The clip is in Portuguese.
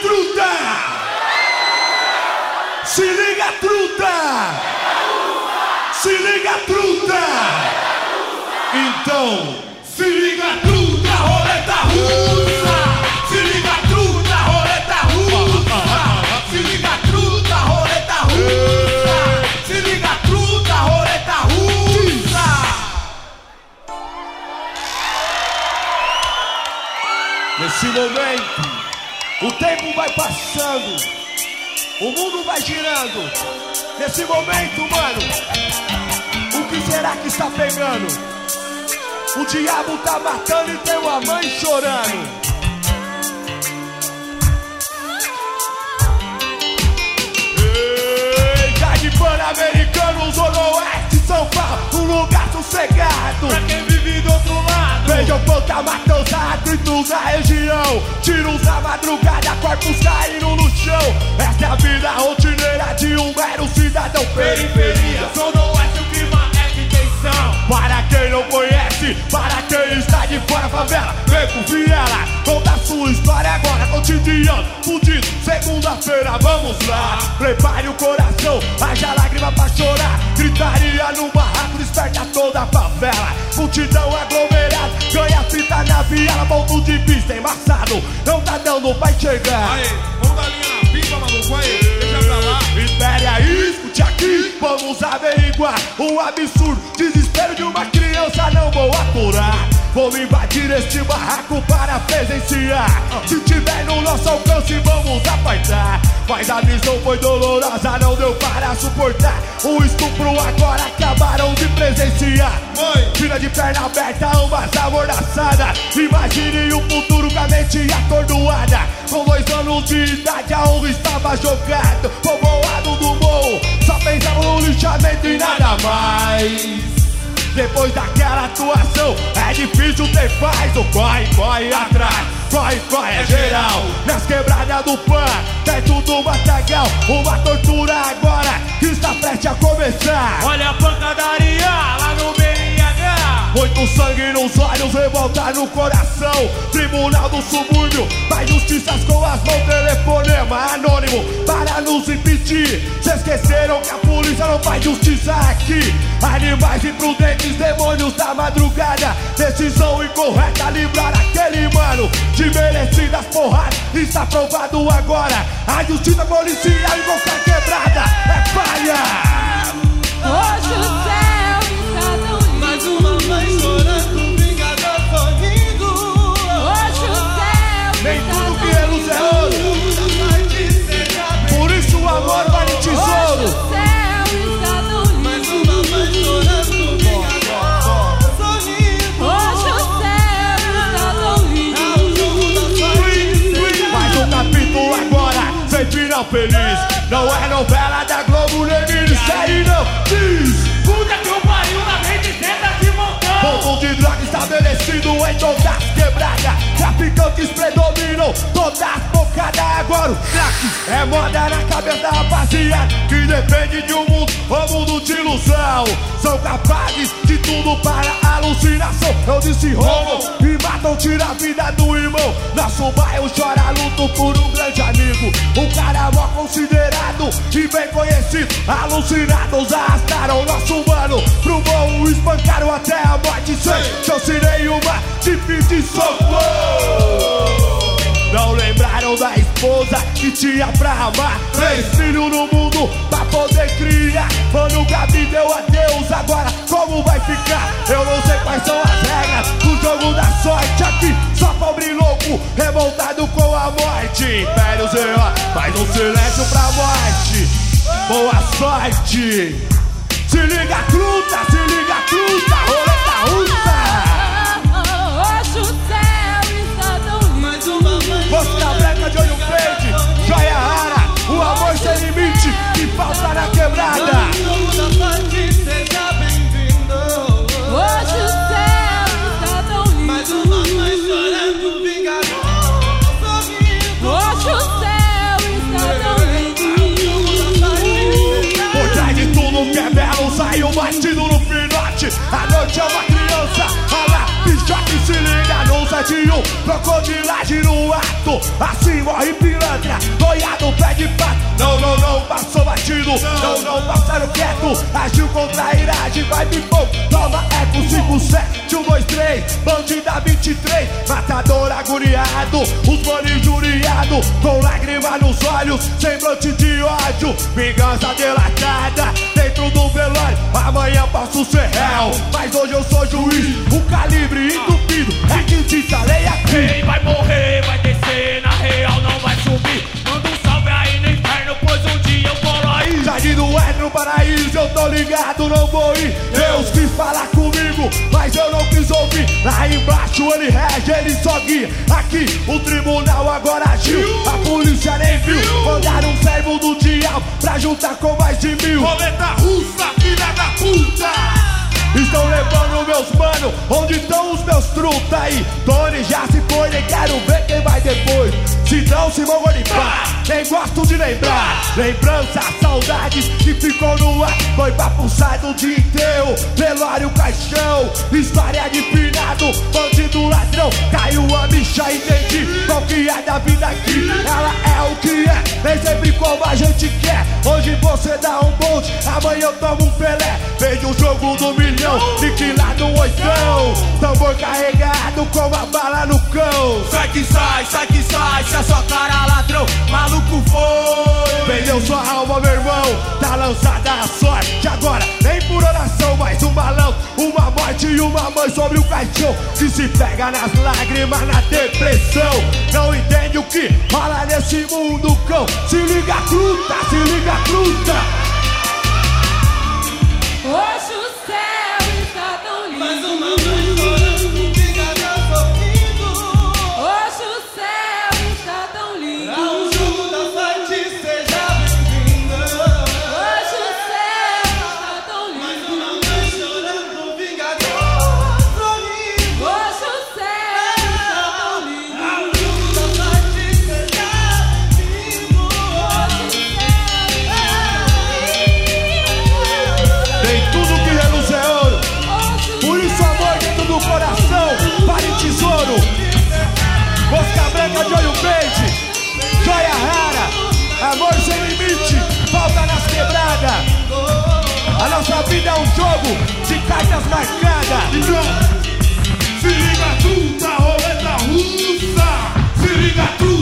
truta! Se liga, truta! Se liga, truta! Então, se liga, truta, roleta russa! Se liga, truta, roleta russa! Se liga, truta, roleta russa! Se liga, truta, roleta russa! Nesse momento, o tempo vai passando, o mundo vai girando. Nesse momento, mano, o que será que está pegando? O diabo tá matando e tem uma mãe chorando. Ei, Jardim Pan-Americano, Zona Oeste, São Paulo, um lugar sossegado pra quem vive do outro lado. Vejam quanta matança, atritos na região, tiros na madrugada, corpos caindo no chão. Essa é a vida rotineira de um mero cidadão periferia. Zona Oeste, o clima é de tensão. Para quem não conhece, para quem está de fora favela, vem com Viela, conta a sua história agora, cotidiano, fudido. Segunda-feira, vamos lá, prepare o coração, haja lágrima pra chorar. Gritaria no barraco, desperta toda a favela. Multidão aglomerada, ganha fita na viela, ponto de vista embaçado, não tá dando pra enxergar. Aê, vamos dar linha na pipa, maluco, aí, deixa pra lá. Espere aí, escute aqui, vamos averiguar o absurdo, desespero de uma criança, não vou aturar. Vou invadir este barraco para presenciar. Se tiver no nosso alcance, vamos apartar. Mas a missão foi dolorosa, não deu para suportar. O estupro agora acabaram de presenciar. Mãe, filha de perna aberta, ambas amordaçadas. Imagine um futuro com a mente atordoada. Com 2 anos de idade, a honra estava jogada. Povoado do morro, só pensava no lixamento e nada mais. Depois daquela atuação, é difícil ter paz. O corre atrás, corre é geral. Nas quebradas do Pan, perto do matagal, uma tortura agora está prestes a começar. Olha a pancadaria lá no BNH. Muito sangue nos olhos, revolta no coração. Tribunal do subúrbio, faz justiças com as mãos. Telefonema anônimo para nos impedir. Cê esqueceram que a polícia não faz justiça aqui. Animais imprudentes, demônios da madrugada. Decisão incorreta, livrar aquele mano de merecidas porradas. Está provado agora, a justiça policial em qualquer quebrada é falha. Hoje o céu está tão lindo. mais uma mãe chorando, vingador sorrindo. Hoje o céu Nem está tudo tão que é luz é ouro, lindo. por isso o amor vale Hoje tesouro. o céu está tão lindo. Mais uma mãe chorando, vingador sorrindo. Hoje o céu está tão lindo. Mais um capítulo agora, sem final feliz. Não é novela da Globo, nem minissérie, não. Diz! Puta que o pariu na mente senta de montão. Ponto de droga estabelecido em todas as quebradas. Traficantes predominam todas as bocadas. Agora o crack é moda na cabeça da rapaziada que depende de um mundo, ou mundo de ilusão. São capazes de tudo para alucinação. Eu disse roubam e matam, tira a vida do irmão. Nosso bairro chora luto por um grande amigo. Um cara mó considerado e bem conhecido. Alucinados arrastaram nosso mano pro morro, espancaram até a morte. Chance nenhuma de pedir socorro. Não lembraram da esposa que tinha pra amar. 3 filhos no mundo pra poder criar. Mano, Gabi deu adeus, agora como vai ficar? Eu não sei quais são as regras do jogo da sorte aqui. Só pobre louco, revoltado com a morte. Império Zé, faz um silêncio pra morte. Boa sorte. Se liga, truta, roleta russa. Hoje o céu está tão lindo. Mais uma mãe Costa branca de olho verde, joia rara, o amor sem limite que falta na quebrada. da sorte, seja bem-vindo. Hoje o céu está tão lindo. Mais uma mãe chorando, vingador sorrindo. Hoje o céu está tão lindo. Por trás de tudo que é belo, saiu batido no pinote. A noite é uma criança, olha lá, bicho que se liga no 71. Crocodilagem no ato, assim morre pilantra, noiado pé de pato. Não, não, não, passou batido. Não, não, passaram quieto. Agiu contra a iragem, vai pipom. Toma eco, 5, 7, 1, 2, 3. Bandida 23, matador agoniado. Os manos injuriados, com lágrima nos olhos, semblante de ódio. Vingança delatada, dentro do velório. Amanhã posso ser réu, mas hoje eu sou juiz. O calibre entupido, é que dita lei aqui. Quem vai morrer, vai descer, na real não vai subir. Manda um salve aí no inferno, pois um dia eu vou lá ir. Jardim do Éden no paraíso, eu tô ligado, não vou ir. Deus quis falar comigo, mas eu não quis ouvir. Lá embaixo ele rege, ele só guia. Aqui o tribunal agora agiu, a polícia nem viu. Mandaram um servo do diabo pra juntar com mais de 1000. Roleta russa, filha da puta! Estão levando meus mano, onde estão os meus truta aí? Tony já se foi, nem quero ver quem vai depois. Se não, se vão limpar, nem gosto de lembrar. Lembrança, saudades que ficou no ar. Foi papuçado o dia inteiro, velório, caixão. História de finado, bandido ladrão. Caiu a bicha, entendi qual que é da vida aqui. Ela é o que é, nem sempre como a gente quer. Hoje você dá um bonde, amanhã eu tomo um Pelé. Vejo o jogo do milhão, liquilado no oitão. Tambor carregado com a bala no cão. Sai que sai, se a sua cara ladrão, maluco foi. Vendeu sua alma, meu irmão, tá lançada a sorte. Agora, nem por oração, mas um balão, uma morte e uma mãe sobre o caixão. Que se pega nas lágrimas, na depressão. Não entende o que rola nesse mundo, cão. Se liga, truta, se liga, truta. Hoje o céu está tão lindo. Mais uma mãe chorando, vingador sorrindo. Hoje o céu está tão lindo. Ao jogo da sorte, seja bem-vinda. Hoje o céu está tão Mais lindo. uma mãe chorando, vingador sorrindo. Hoje o céu está tão lindo. Ao jogo da sorte, seja bem-vindo. Tem tudo que reluz é ouro, por isso amor dentro do coração, vale tesouro. Mosca branca de olho verde, joia rara, amor sem limite, falta nas quebradas. A nossa vida é um jogo de cartas marcadas. Se liga truta, roleta russa. Se liga truta.